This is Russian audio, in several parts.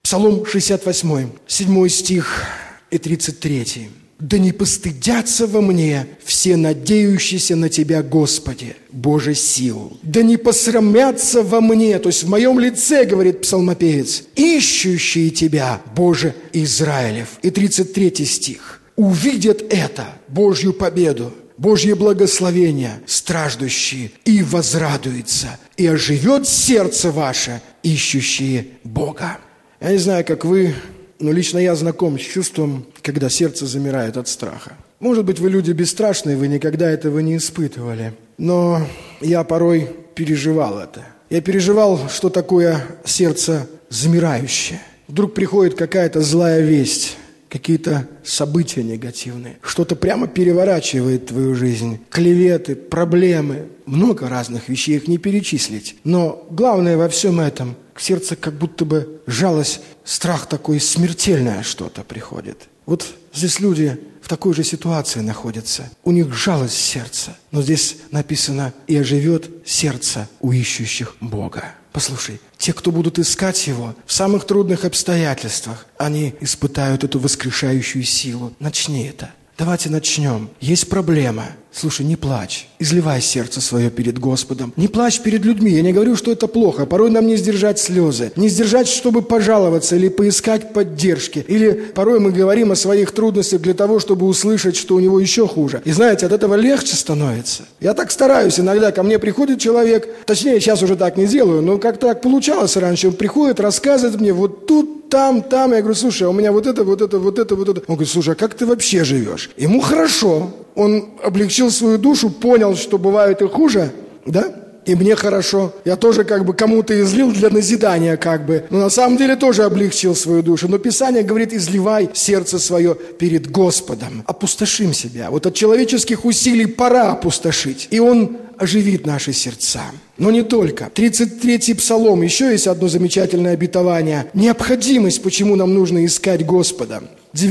Псалом 68, 7 стих и 33. «Да не постыдятся во мне все надеющиеся на Тебя, Господи, Боже сил. Да не посрамятся во мне, то есть в моем лице, говорит псалмопевец, ищущие Тебя, Боже Израилев». И 33 стих. «Увидят это, Божью победу, Божье благословение, страждущие, и возрадуются, и оживет сердце ваше, ищущие Бога». Я не знаю, как вы, но лично я знаком с чувством, когда сердце замирает от страха. Может быть, вы люди бесстрашные, вы никогда этого не испытывали. Но я порой переживал это. Я переживал, что такое сердце замирающее. Вдруг приходит какая-то злая весть, какие-то события негативные. Что-то прямо переворачивает твою жизнь. Клеветы, проблемы, много разных вещей, их не перечислить. Но главное во всем этом, к сердцу как будто бы жалость, страх такой, смертельное что-то приходит. Вот здесь люди в такой же ситуации находятся. У них жалость в сердце. Но здесь написано: «И оживет сердце у ищущих Бога». Послушай, те, кто будут искать Его в самых трудных обстоятельствах, они испытают эту воскрешающую силу. Начни это. Давайте начнем. Есть проблема. Слушай, не плачь. Изливай сердце свое перед Господом. Не плачь перед людьми. Я не говорю, что это плохо. Порой нам не сдержать слезы. Не сдержать, чтобы пожаловаться или поискать поддержки. Или порой мы говорим о своих трудностях для того, чтобы услышать, что у него еще хуже. И знаете, от этого легче становится. Я так стараюсь. Иногда ко мне приходит человек, точнее, сейчас уже так не делаю, но как-то так получалось раньше. Он приходит, рассказывает мне вот тут, там. Я говорю: слушай, а у меня вот это. Он говорит: слушай, а как ты вообще живешь? Ему хорошо. Он облегчил свою душу, понял, что бывает и хуже, да? И мне хорошо. Я тоже как бы кому-то излил для назидания как бы. Но на самом деле тоже облегчил свою душу. Но Писание говорит: изливай сердце свое перед Господом. Опустошим себя. Вот от человеческих усилий пора опустошить. И Он оживит наши сердца. Но не только. 33-й Псалом. Еще есть одно замечательное обетование. Необходимость, почему нам нужно искать Господа.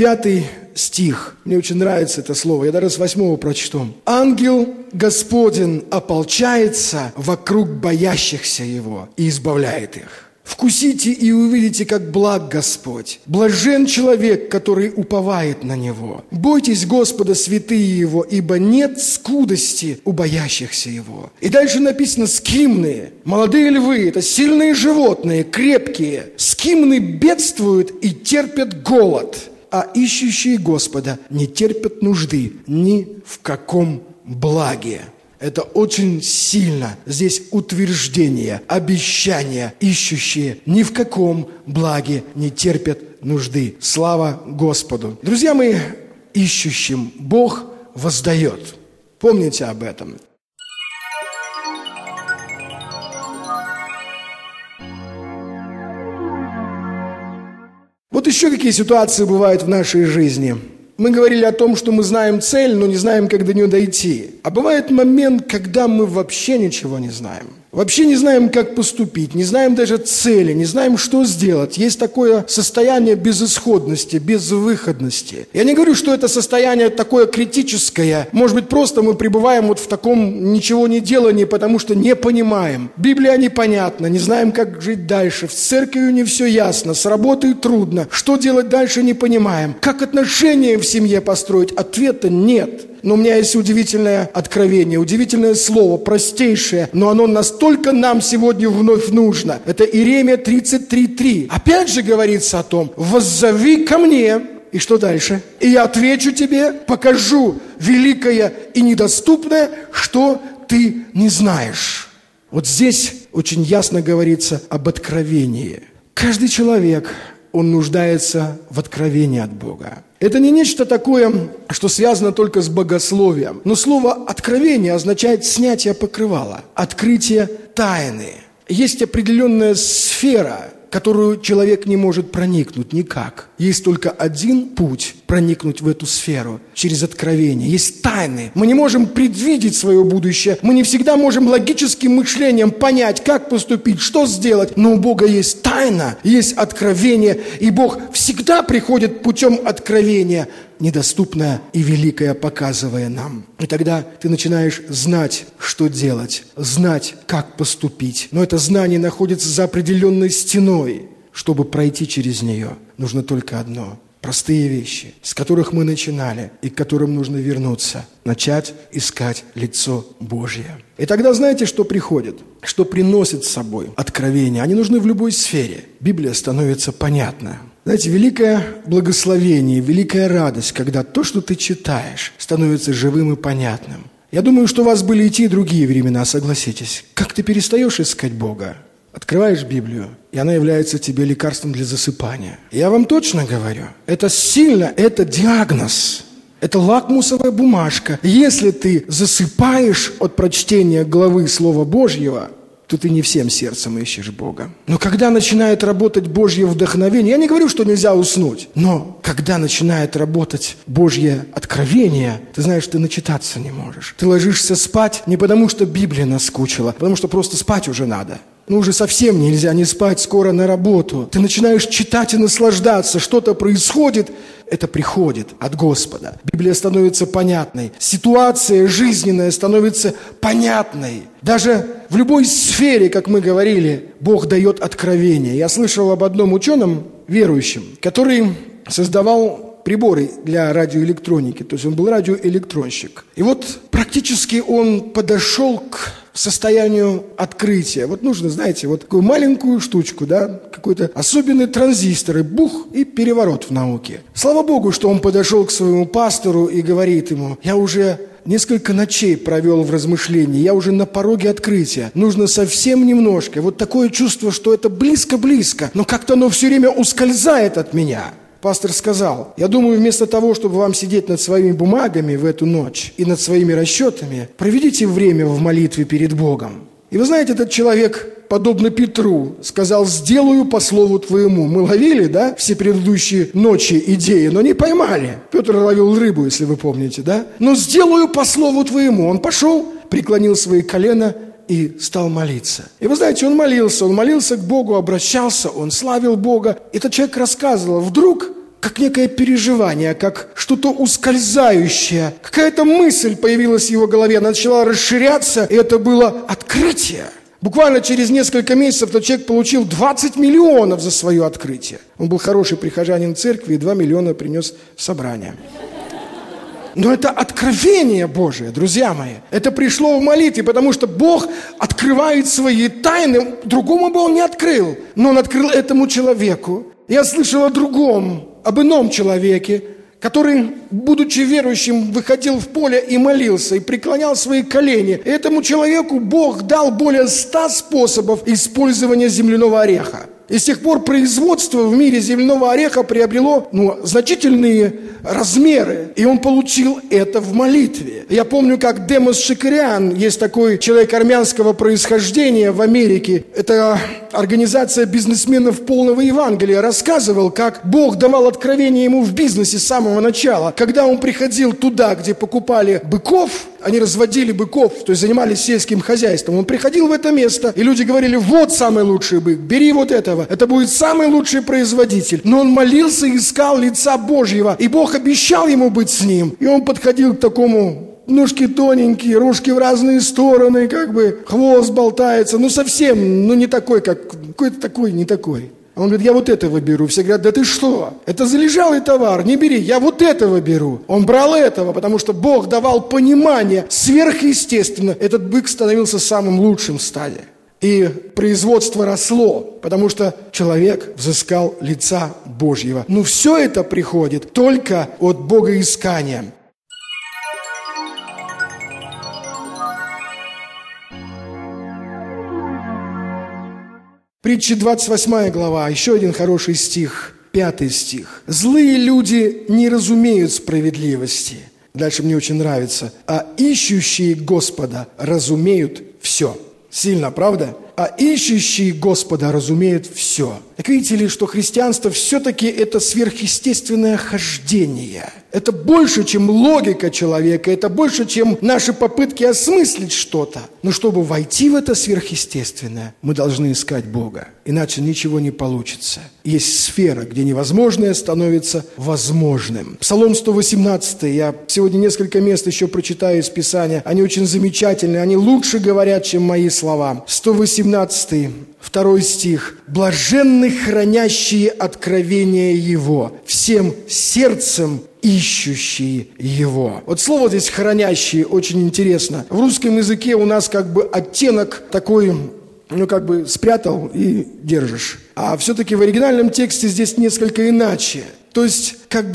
9 стих. Мне очень нравится это слово. Я даже с 8 прочту. «Ангел Господень ополчается вокруг боящихся Его и избавляет их. Вкусите и увидите, как благ Господь. Блажен человек, который уповает на Него. Бойтесь Господа, святые Его, ибо нет скудости у боящихся Его». И дальше написано: скимны, молодые львы, это сильные животные, крепкие. Скимны бедствуют и терпят голод, а ищущие Господа не терпят нужды ни в каком благе. Это очень сильно. Здесь утверждение, обещание. Ищущие ни в каком благе не терпят нужды. Слава Господу. Друзья мои, ищущим Бог воздает. Помните об этом. Вот еще какие ситуации бывают в нашей жизни. Мы говорили о том, что мы знаем цель, но не знаем, как до нее дойти. А бывает момент, когда мы вообще ничего не знаем. Вообще не знаем, как поступить, не знаем даже цели, не знаем, что сделать. Есть такое состояние безысходности, безвыходности. Я не говорю, что это состояние такое критическое. Может быть, просто мы пребываем вот в таком ничего не делании, потому что не понимаем. Библия непонятна, не знаем, как жить дальше. В церкви не все ясно, с работой трудно. Что делать дальше, не понимаем. Как отношения в семье построить? Ответа нет. Но у меня есть удивительное откровение, удивительное слово, простейшее, но оно настолько нам сегодня вновь нужно. Это Иеремия 33:3. Опять же говорится о том: «Воззови ко мне». И что дальше? «И я отвечу тебе, покажу великое и недоступное, что ты не знаешь». Вот здесь очень ясно говорится об откровении. Каждый человек, он нуждается в откровении от Бога. Это не нечто такое, что связано только с богословием. Но слово «откровение» означает снятие покрывала, открытие тайны. Есть определенная сфера, которую человек не может проникнуть никак. Есть только один путь проникнуть в эту сферу – через откровение. Есть тайны. Мы не можем предвидеть свое будущее. Мы не всегда можем логическим мышлением понять, как поступить, что сделать. Но у Бога есть тайна, есть откровение. И Бог всегда приходит путем откровения, недоступное и великое показывая нам. И тогда ты начинаешь знать, что делать, знать, как поступить. Но это знание находится за определенной стеной. чтобы пройти через нее, нужно только одно. Простые вещи, с которых мы начинали и к которым нужно вернуться. Начать искать лицо Божье. И тогда знаете, что приходит? Что приносит с собой откровения? Они нужны в любой сфере. Библия становится понятна. Знаете, великое благословение, великая радость, когда то, что ты читаешь, становится живым и понятным. Я думаю, что у вас были и те, и другие времена, согласитесь. Как ты перестаешь искать Бога? Открываешь Библию, и она является тебе лекарством для засыпания. Я вам точно говорю, это сильно, это диагноз, это лакмусовая бумажка. Если ты засыпаешь от прочтения главы Слова Божьего, то ты не всем сердцем ищешь Бога. Но когда начинает работать Божье вдохновение, я не говорю, что нельзя уснуть, но когда начинает работать Божье откровение, ты знаешь, ты начитаться не можешь. Ты ложишься спать не потому, что Библия наскучила, а потому что просто спать уже надо. Ну, уже совсем нельзя не спать, скоро на работу. Ты начинаешь читать и наслаждаться, что-то происходит, это приходит от Господа. Библия становится понятной, ситуация жизненная становится понятной. Даже в любой сфере, как мы говорили, Бог дает откровение. Я слышал об одном ученом, верующем, который создавал приборы для радиоэлектроники, то есть он был радиоэлектронщик. И вот практически он подошел к состоянию открытия. Вот нужно, знаете, вот такую маленькую штучку, да, какой-то особенный транзистор, и бух, и переворот в науке. Слава Богу, что он подошел к своему пастору и говорит ему: я уже несколько ночей провел в размышлении, я уже на пороге открытия. Нужно совсем немножко. Вот такое чувство, что это близко-близко, но как-то оно все время ускользает от меня. Пастор сказал: я думаю, вместо того, чтобы вам сидеть над своими бумагами в эту ночь и над своими расчетами, проведите время в молитве перед Богом. И вы знаете, этот человек, подобно Петру, сказал: сделаю по слову твоему. Мы ловили, да, все предыдущие ночи идеи, но не поймали. Петр ловил рыбу, если вы помните, да? Но сделаю по слову твоему. Он пошел, преклонил свои колена и стал молиться. И вы знаете, он молился к Богу, обращался, он славил Бога. Этот человек рассказывал, вдруг, как некое переживание, как что-то ускользающее, какая-то мысль появилась в его голове, она начала расширяться, и это было открытие. Буквально через несколько месяцев этот человек получил 20 миллионов за свое открытие. Он был хороший прихожанин церкви, и 2 миллиона принес в собрание. Но это откровение Божие, друзья мои. Это пришло в молитве, потому что Бог открывает свои тайны. Другому бы он не открыл, но он открыл этому человеку. Я слышал о другом, об ином человеке, который, будучи верующим, выходил в поле и молился, и преклонял свои колени. И этому человеку Бог дал более 100 способов использования земляного ореха. И с тех пор производство в мире земляного ореха приобрело значительные размеры. И он получил это в молитве. Я помню, как Демос Шикариан, есть такой человек армянского происхождения в Америке. Это организация бизнесменов полного Евангелия. Рассказывал, как Бог давал откровение ему в бизнесе с самого начала. Когда он приходил туда, где покупали быков, они разводили быков, то есть занимались сельским хозяйством. Он приходил в это место, и люди говорили: вот самый лучший бык, бери вот этого, это будет самый лучший производитель. Но он молился и искал лица Божьего, и Бог обещал ему быть с ним. И он подходил к такому: ножки тоненькие, рожки в разные стороны, как бы хвост болтается, совсем, не такой, как какой-то такой, не такой. Он говорит: я вот этого беру. Все говорят: да ты что? Это залежалый товар, не бери, я вот этого беру. Он брал этого, потому что Бог давал понимание сверхъестественно. Этот бык становился самым лучшим в стаде. И производство росло, потому что человек взыскал лица Божьего. Но все это приходит только от богоискания. Притча 28 глава, еще один хороший стих, 5 стих. «Злые люди не разумеют справедливости». Дальше мне очень нравится. «А ищущие Господа разумеют все». Сильно, правда? «А ищущие Господа разумеют все». Так видите ли, что христианство все-таки это сверхъестественное хождение. Это больше, чем логика человека, это больше, чем наши попытки осмыслить что-то. Но чтобы войти в это сверхъестественное, мы должны искать Бога. иначе ничего не получится. Есть сфера, где невозможное становится возможным. Псалом 118, я сегодня несколько мест еще прочитаю из Писания, они очень замечательные, они лучше говорят, чем мои слова. 118, 2 стих. «Блаженны хранящие откровения Его, всем сердцем ищущие Его». Вот слово здесь «хранящие» очень интересно. В русском языке у нас как бы оттенок такой, спрятал и держишь. А все-таки в оригинальном тексте здесь несколько иначе. То есть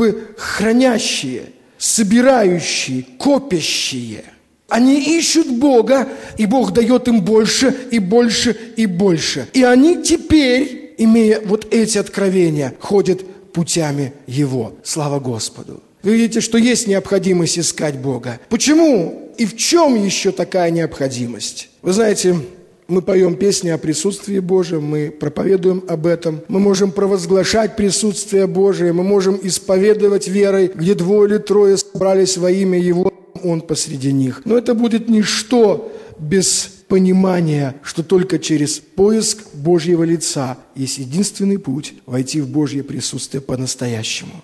хранящие, собирающие, копящие. Они ищут Бога, и Бог дает им больше, и больше, и больше. И они теперь, имея вот эти откровения, ходят путями Его. Слава Господу! Вы видите, что есть необходимость искать Бога. Почему и в чем еще такая необходимость? Вы знаете, мы поем песни о присутствии Божьем, мы проповедуем об этом, мы можем провозглашать присутствие Божие, мы можем исповедовать верой, где 2 или 3 собрались во имя Его, Он посреди них. Но это будет ничто без понимания, что только через поиск Божьего лица есть единственный путь войти в Божье присутствие по-настоящему.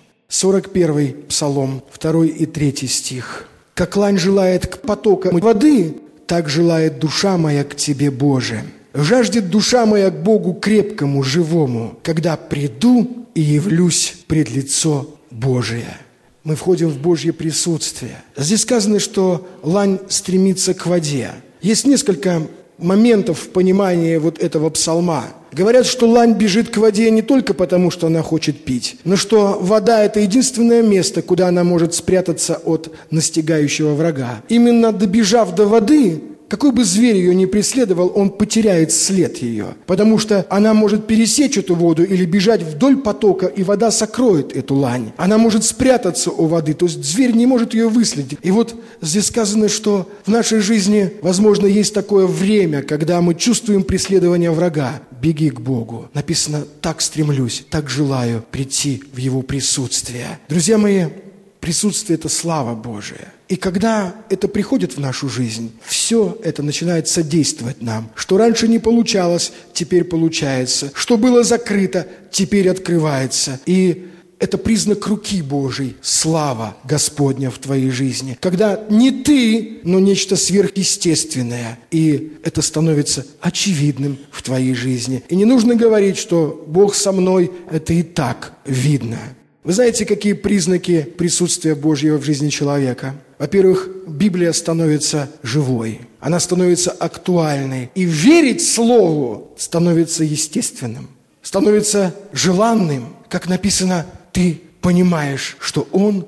41 Псалом, 2 и 3 стих. «Как лань желает к потокам воды, так желает душа моя к Тебе, Боже. Жаждет душа моя к Богу крепкому, живому, когда приду и явлюсь пред лицо Божие». Мы входим в Божье присутствие. Здесь сказано, что лань стремится к воде. Есть несколько моментов в понимании вот этого псалма. Говорят, что лань бежит к воде не только потому, что она хочет пить, но что вода – это единственное место, куда она может спрятаться от настигающего врага. Именно добежав до воды, какой бы зверь ее ни преследовал, он потеряет след ее, потому что она может пересечь эту воду или бежать вдоль потока, и вода сокроет эту лань. Она может спрятаться у воды, то есть зверь не может ее выследить. И вот здесь сказано, что в нашей жизни, возможно, есть такое время, когда мы чувствуем преследование врага. Беги к Богу. Написано: так стремлюсь, так желаю прийти в Его присутствие. Друзья мои, присутствие – это слава Божия. И когда это приходит в нашу жизнь, все это начинает содействовать нам. Что раньше не получалось, теперь получается. Что было закрыто, теперь открывается. И это признак руки Божьей, слава Господня в твоей жизни. Когда не ты, но нечто сверхъестественное. И это становится очевидным в твоей жизни. И не нужно говорить, что Бог со мной, это и так видно. Вы знаете, какие признаки присутствия Божьего в жизни человека? Во-первых, Библия становится живой, она становится актуальной. И верить Слову становится естественным, становится желанным. Как написано, ты понимаешь, что Он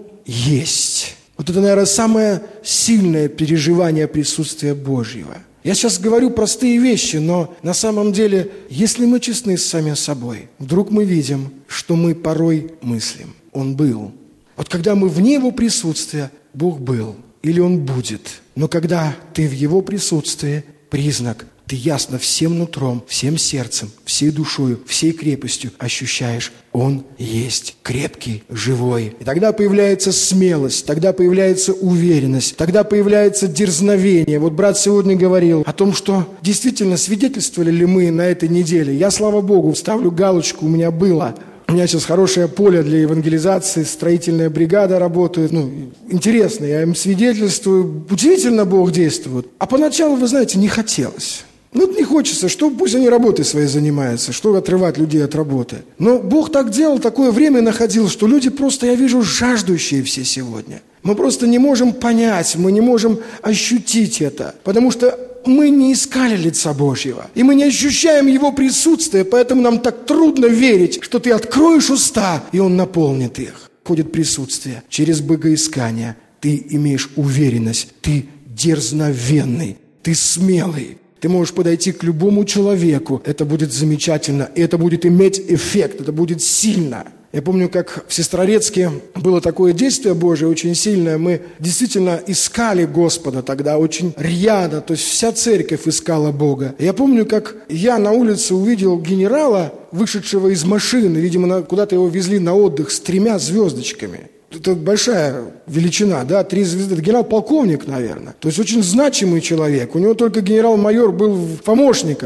есть. Вот это, наверное, самое сильное переживание присутствия Божьего. Я сейчас говорю простые вещи, но на самом деле, если мы честны с самим собой, вдруг мы видим, что мы порой мыслим. Он был. Вот когда мы вне Его присутствия, Бог был или Он будет. Но когда ты в Его присутствии, признак, ты ясно всем нутром, всем сердцем, всей душою, всей крепостью ощущаешь, Он есть крепкий, живой. И тогда появляется смелость, тогда появляется уверенность, тогда появляется дерзновение. Вот брат сегодня говорил о том, что действительно свидетельствовали ли мы на этой неделе. Я, слава Богу, ставлю галочку, у меня было. У меня сейчас хорошее поле для евангелизации, строительная бригада работает. Интересно, я им свидетельствую. Удивительно Бог действует. А поначалу, вы знаете, не хотелось. Не хочется, что пусть они работой своей занимаются, что отрывать людей от работы. Но Бог так делал, такое время находил, что люди просто, я вижу, жаждущие все сегодня. Мы просто не можем понять, мы не можем ощутить это, потому что мы не искали лица Божьего, и мы не ощущаем Его присутствия, поэтому нам так трудно верить, что ты откроешь уста, и Он наполнит их. Входит присутствие через богоискание. Ты имеешь уверенность, ты дерзновенный, ты смелый. Ты можешь подойти к любому человеку, это будет замечательно, и это будет иметь эффект, это будет сильно. Я помню, как в Сестрорецке было такое действие Божие очень сильное. Мы действительно искали Господа тогда очень рьяно, то есть вся церковь искала Бога. Я помню, как я на улице увидел генерала, вышедшего из машины, видимо, куда-то его везли на отдых с 3 звездочками. Это большая величина, да, 3 звезды. Это генерал-полковник, наверное. То есть очень значимый человек. У него только генерал-майор был в помощниках.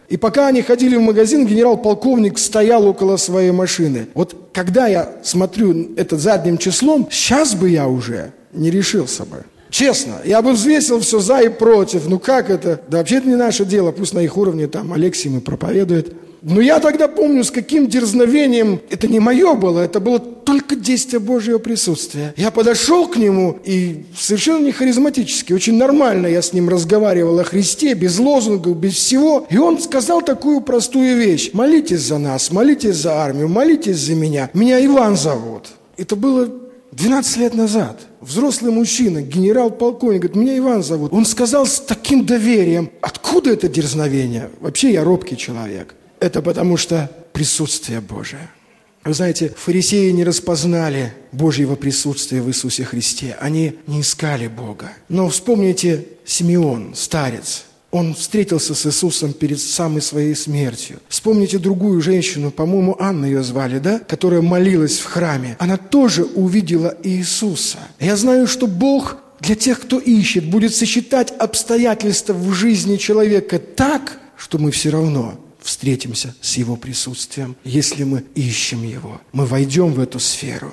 И пока они ходили в магазин, генерал-полковник стоял около своей машины. Вот когда я смотрю это задним числом, сейчас бы я уже не решился бы. Честно, я бы взвесил все за и против. Ну как это? Да вообще это не наше дело, пусть на их уровне там Алексей ему проповедует. Но я тогда помню, с каким дерзновением, это не мое было, это было только действие Божьего присутствия. Я подошел к нему и совершенно не харизматически, очень нормально я с ним разговаривал о Христе, без лозунгов, без всего. И он сказал такую простую вещь: молитесь за нас, молитесь за армию, молитесь за меня. Меня Иван зовут. Это было 12 лет назад. Взрослый мужчина, генерал-полковник, говорит, меня Иван зовут. Он сказал с таким доверием. Откуда это дерзновение? Вообще я робкий человек. Это потому что присутствие Божие. Вы знаете, фарисеи не распознали Божьего присутствия в Иисусе Христе. Они не искали Бога. Но вспомните Симеон, старец. Он встретился с Иисусом перед самой своей смертью. Вспомните другую женщину, по-моему, Анна ее звали, да? Которая молилась в храме. Она тоже увидела Иисуса. Я знаю, что Бог для тех, кто ищет, будет сочетать обстоятельства в жизни человека так, что мы все равно встретимся с Его присутствием, если мы ищем Его. Мы войдем в эту сферу.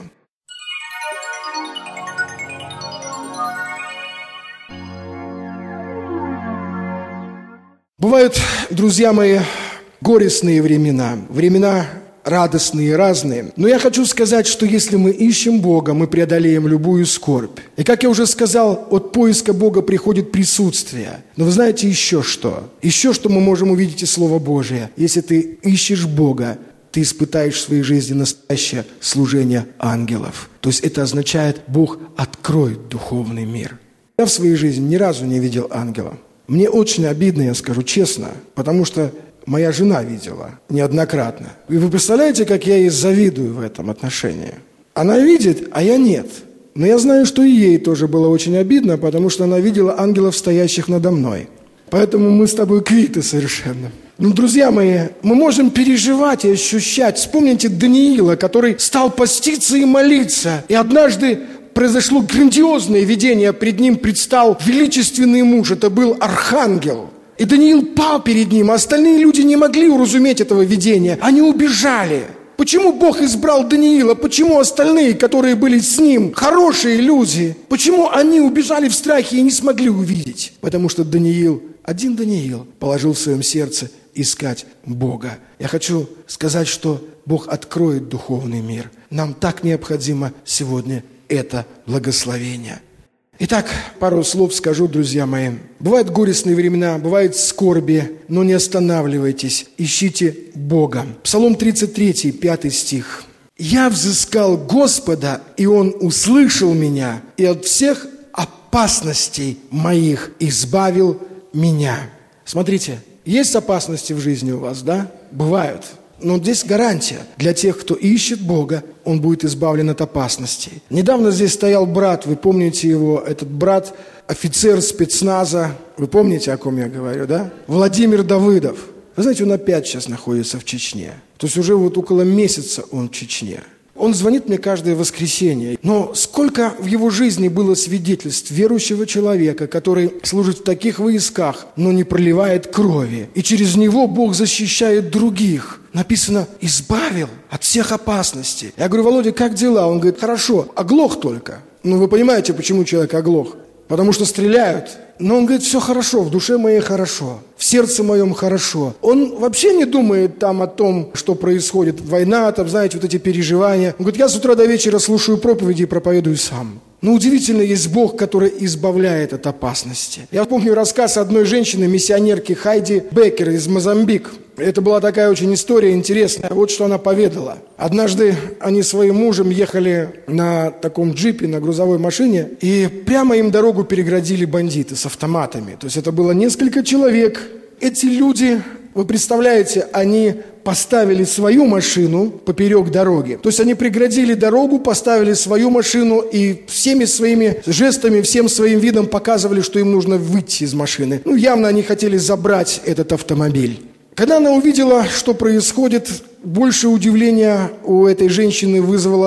Бывают, друзья мои, горестные времена, времена радостные, разные. Но я хочу сказать, что если мы ищем Бога, мы преодолеем любую скорбь. И как я уже сказал, от поиска Бога приходит присутствие. Но вы знаете еще что? Еще что мы можем увидеть из Слова Божия. Если ты ищешь Бога, ты испытаешь в своей жизни настоящее служение ангелов. То есть это означает, Бог откроет духовный мир. Я в своей жизни ни разу не видел ангела. Мне очень обидно, я скажу честно, потому что моя жена видела неоднократно. И вы представляете, как я ей завидую в этом отношении? Она видит, а я нет. Но я знаю, что и ей тоже было очень обидно, потому что она видела ангелов, стоящих надо мной. Поэтому мы с тобой квиты совершенно. Ну, друзья мои, мы можем переживать и ощущать. Вспомните Даниила, который стал поститься и молиться. И однажды произошло грандиозное видение. Пред ним предстал величественный муж. Это был архангел. И Даниил пал перед ним, а остальные люди не могли уразуметь этого видения. Они убежали. Почему Бог избрал Даниила? Почему остальные, которые были с ним, хорошие люди, почему они убежали в страхе и не смогли увидеть? Потому что Даниил, один Даниил, положил в своем сердце искать Бога. Я хочу сказать, что Бог откроет духовный мир. Нам так необходимо сегодня это благословение. Итак, пару слов скажу, друзья мои. Бывают горестные времена, бывают скорби, но не останавливайтесь, ищите Бога. Псалом 33, 5 стих. «Я взыскал Господа, и Он услышал меня, и от всех опасностей моих избавил меня». Смотрите, есть опасности в жизни у вас, да? Бывают. Но здесь гарантия. Для тех, кто ищет Бога, он будет избавлен от опасностей. Недавно здесь стоял брат, вы помните его, этот брат, офицер спецназа, вы помните, о ком я говорю, да? Владимир Давыдов. Вы знаете, он опять сейчас находится в Чечне. То есть уже вот около месяца он в Чечне. Он звонит мне каждое воскресенье. Но сколько в его жизни было свидетельств верующего человека, который служит в таких войсках, но не проливает крови. И через него Бог защищает других. Написано, избавил от всех опасностей. Я говорю, Володя, как дела? Он говорит, хорошо, оглох только. Ну, вы понимаете, почему человек оглох? Потому что стреляют. Но он говорит, все хорошо, в душе моей хорошо, в сердце моем хорошо. Он вообще не думает там о том, что происходит. Война, там, знаете, вот эти переживания. Он говорит, я с утра до вечера слушаю проповеди и проповедую сам. Но удивительно, есть Бог, который избавляет от опасности. Я помню рассказ одной женщины, миссионерки Хайди Беккер из Мозамбика. Это была такая очень история интересная. Вот что она поведала. Однажды они с своим мужем ехали на таком джипе, на грузовой машине, и прямо им дорогу переградили бандиты с автоматами. То есть это было несколько человек. Эти люди, вы представляете, они поставили свою машину поперек дороги. То есть они преградили дорогу, поставили свою машину и всеми своими жестами, всем своим видом показывали, что им нужно выйти из машины. Ну, явно они хотели забрать этот автомобиль. Когда она увидела, что происходит, больше удивления у этой женщины вызвало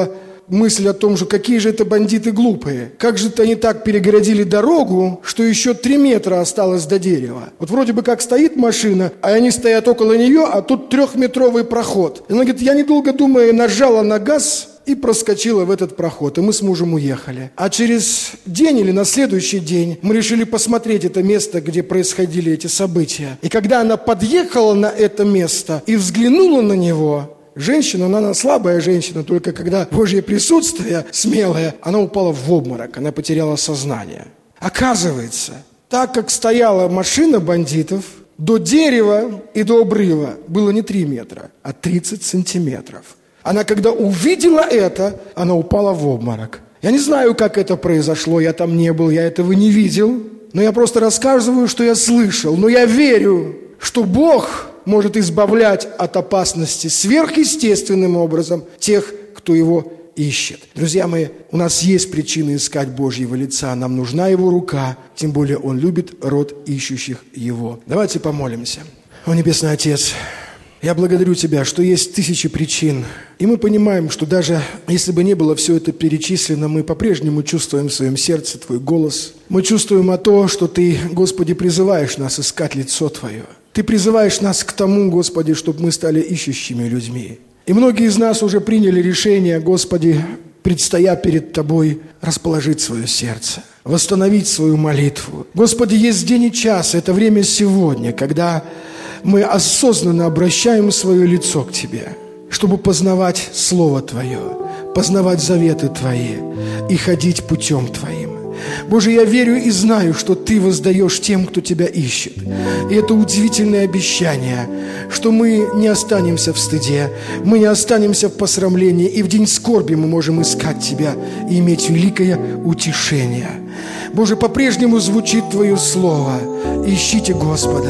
мысль о том, что какие же это бандиты глупые. Как же-то они так перегородили дорогу, что еще 3 метра осталось до дерева. Вот вроде бы как стоит машина, а они стоят около нее, а тут 3-метровый проход. И она говорит, я недолго думая нажала на газ и проскочила в этот проход. И мы с мужем уехали. А через день или на следующий день мы решили посмотреть это место, где происходили эти события. И когда она подъехала на это место и взглянула на него, женщина, она слабая женщина, только когда Божье присутствие смелое, она упала в обморок, она потеряла сознание. Оказывается, так как стояла машина бандитов, до дерева и до обрыва было не 3 метра, а 30 сантиметров. Она, когда увидела это, она упала в обморок. Я не знаю, как это произошло, я там не был, я этого не видел, но я просто рассказываю, что я слышал. Но я верю, что Бог может избавлять от опасности сверхъестественным образом тех, кто его ищет. Друзья мои, у нас есть причины искать Божьего лица, нам нужна Его рука, тем более Он любит род ищущих Его. Давайте помолимся. О, Небесный Отец, я благодарю Тебя, что есть 1000 причин, и мы понимаем, что даже если бы не было все это перечислено, мы по-прежнему чувствуем в своем сердце Твой голос. Мы чувствуем то, что Ты, Господи, призываешь нас искать лицо Твое. Ты призываешь нас к тому, Господи, чтобы мы стали ищущими людьми. И многие из нас уже приняли решение, Господи, предстоя перед Тобой, расположить свое сердце, восстановить свою молитву. Господи, есть день и час, это время сегодня, когда мы осознанно обращаем свое лицо к Тебе, чтобы познавать Слово Твое, познавать заветы Твои и ходить путем Твоим. Боже, я верю и знаю, что Ты воздаешь тем, кто Тебя ищет. И это удивительное обещание, что мы не останемся в стыде, мы не останемся в посрамлении, и в день скорби мы можем искать Тебя и иметь великое утешение. Боже, по-прежнему звучит Твое Слово. Ищите Господа,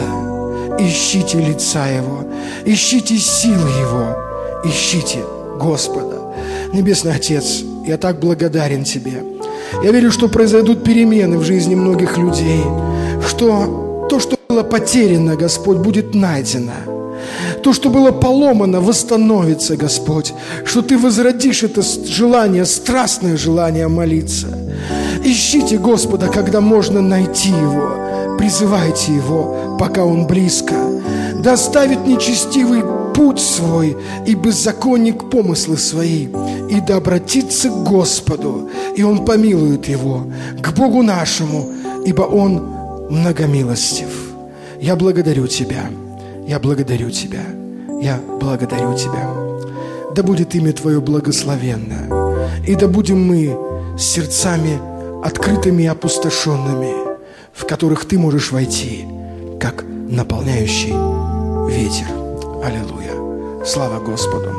ищите лица Его, ищите силы Его, ищите Господа. Небесный Отец, я так благодарен Тебе. Я верю, что произойдут перемены в жизни многих людей, что то, что было потеряно, Господь, будет найдено. То, что было поломано, восстановится, Господь, что Ты возродишь это желание, страстное желание молиться. Ищите Господа, когда можно найти Его, призывайте Его, пока Он близко. Да оставит нечестивый путь свой и беззаконник помыслы свои, и да обратится к Господу, и Он помилует его, к Богу нашему, ибо Он многомилостив. Я благодарю Тебя, я благодарю Тебя, я благодарю Тебя. Да будет имя Твое благословенно, и да будем мы с сердцами открытыми и опустошенными, в которых Ты можешь войти, как наполняющий ветер. Аллилуйя! Слава Господу!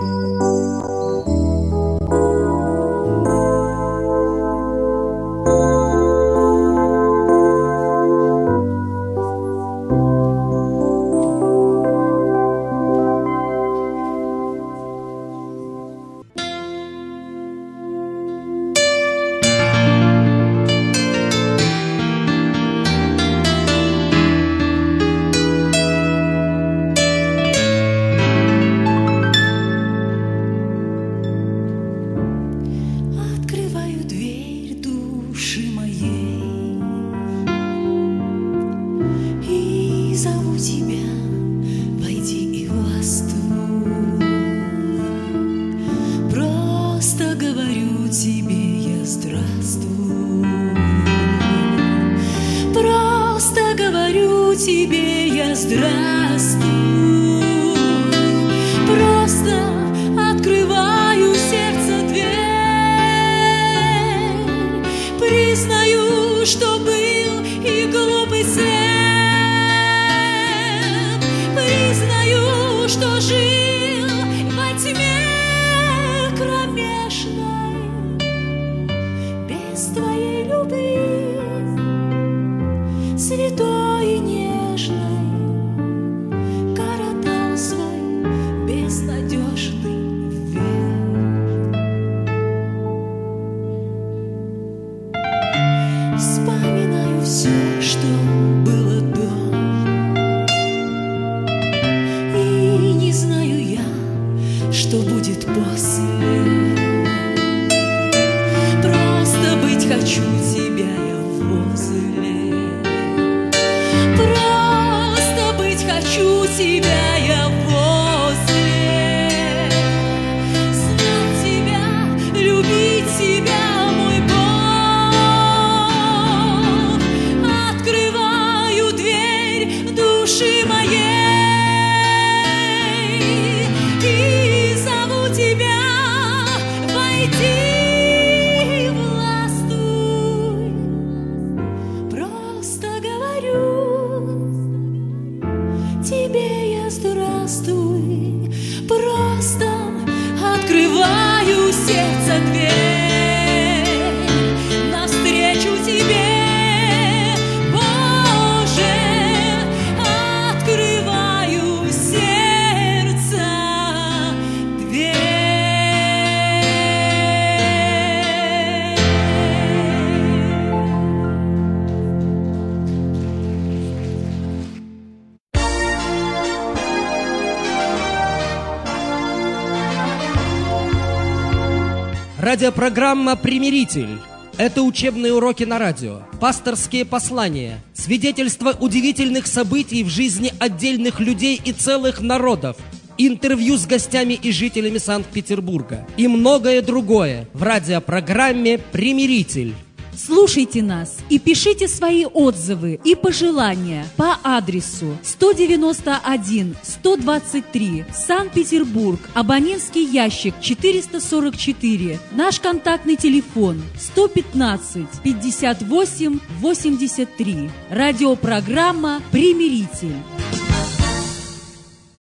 Что будет после? хочу тебя я возле. Просто быть хочу тебя я возле. Знать тебя, любить тебя, мой Бог. Открываю дверь души моей и зову тебя войти. Властвуй, просто говорю тебе я здравствуй, просто открываю сердце дверь навстречу тебе, Боже, открываю сердце дверь. Радиопрограмма «Примиритель». Это учебные уроки на радио, пасторские послания, свидетельства удивительных событий в жизни отдельных людей и целых народов, интервью с гостями и жителями Санкт-Петербурга и многое другое в радиопрограмме «Примиритель». Слушайте нас и пишите свои отзывы и пожелания по адресу 191-123, Санкт-Петербург, абонентский ящик 444, наш контактный телефон 115-58-83. Радиопрограмма «Примиритель».